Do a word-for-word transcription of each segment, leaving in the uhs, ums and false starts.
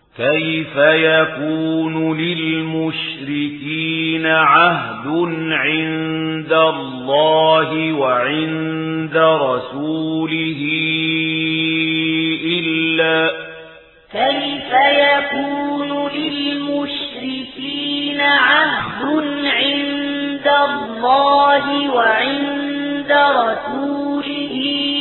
كيف يكون للمشركين عهد عند الله وعند رسوله إلا كيف يكون للمشركين عهد عند الله وعند رسوله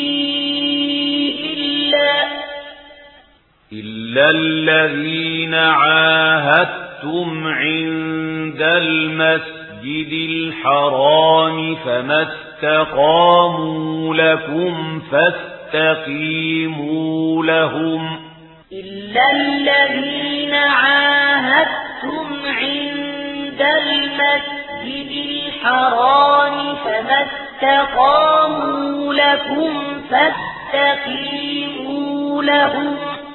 إلا إلا الذين عاهدتم عند المسجد الحرام فما استقاموا لكم فاستقيموا لهم إلا الذين عاهدتم عند المسجد الحرام فما استقاموا لكم فاستقيموا لهم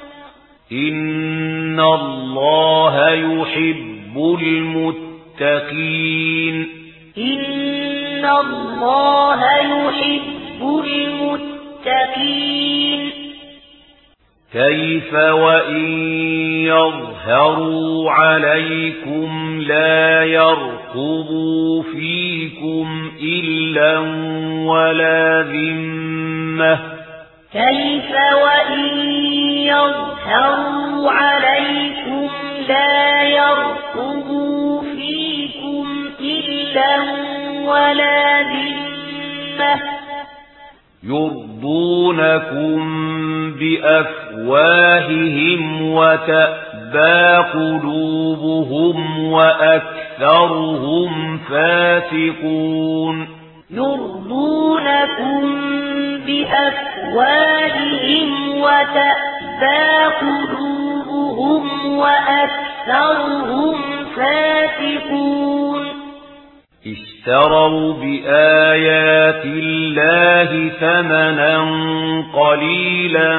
إن الله يحب المتقين إن الله يحب المتقين كيف وإن يظهروا عليكم لا يرقبوا فيكم إلا ولا ذمة كيف وإن يظهروا عليكم لا يرقبوا فيكم إلا ولا ذمة يرضونكم بأفواههم وتأبى قلوبهم وأكثرهم فاسقون يرضونكم بأفواههم وتأبى قلوبهم وأكثرهم فاسقون اشتروا بآيات الله ثمنا قليلا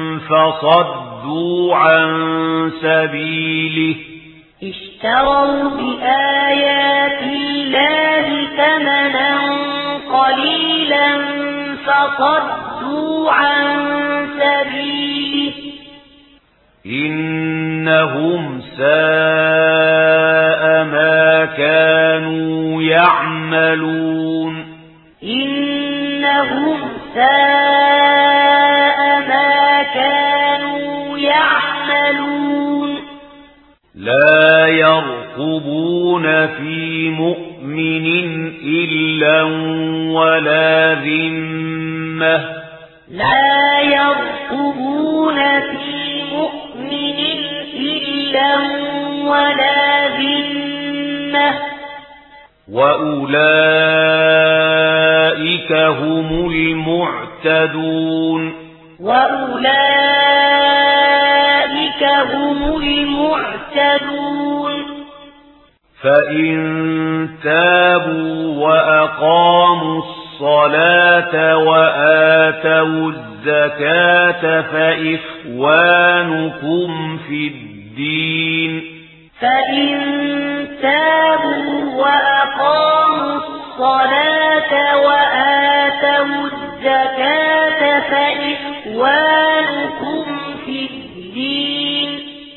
فصدوا عن سبيله اشتروا بآيات الله ثمنا قليلا فصدوا عن سبيله إنهم ساء ما كانوا يعملون إنهم ساء ما كانوا يعملون لا يرقبون في مؤمن إلا ولا ذمة لا يرقبون في مؤمن إلا ولا ذمة وأولئك هم المعتدون وأولئك هم المعتدون فإن تابوا وأقاموا الصلاة وآتوا الزكاة فإخوانكم في الدين فإن تابوا وأقاموا الصلاة وآتوا الزكاة فإخوانكم في الدين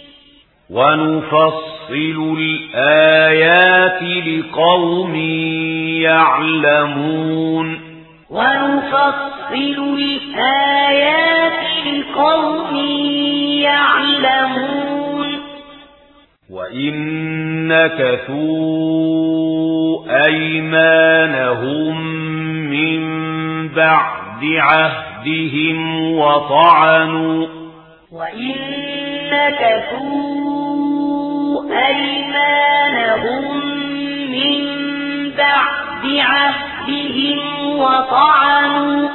ونفصل الآيات لقوم يعلمون ونفصل الآيات لقوم يعلمون وإن نكثوا أيمانهم من بعد عهدهم وطعنوا وإن نكثوا أيمانهم من بعد عهدهم وطعنوا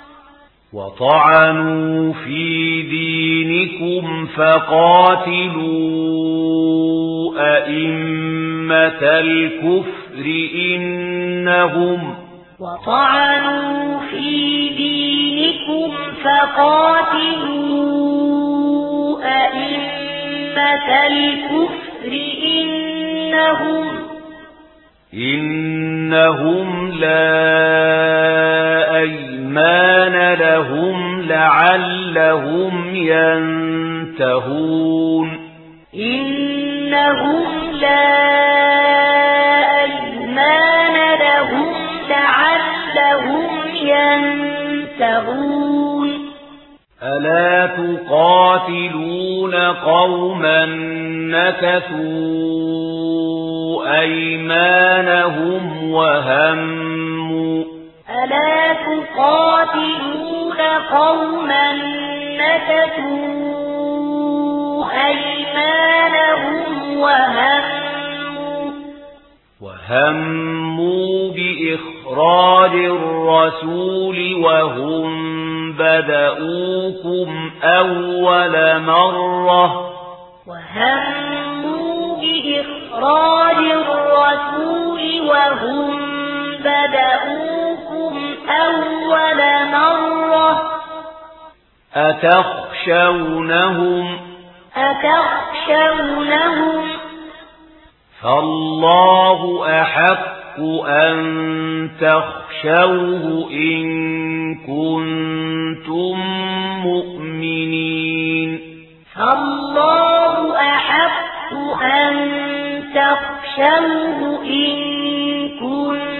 وطعنوا في دينكم فقاتلوا أئمة الكفر إنهم وطعنوا في دينكم فقاتلوا أئمة الكفر إنهم إنهم لا أيمان لهم لعلهم ينتهون إنهم لا أيمان لهم لعلهم ينتهون ألا تقاتلون قوما نكثوا أيمانهم وهموا ألا تقاتلون قوما نكثوا أيمانهم وهموا وهموا بإخراج الرسول وهم بدؤوكم أول مرة وهموا بإخراج الرسول وهم بدؤوكم أول مرة أتخشونهم أتخشونهم فالله أحق أن تخشوه إن كنتم مؤمنين فالله أحق أن تخشوه إن كنتم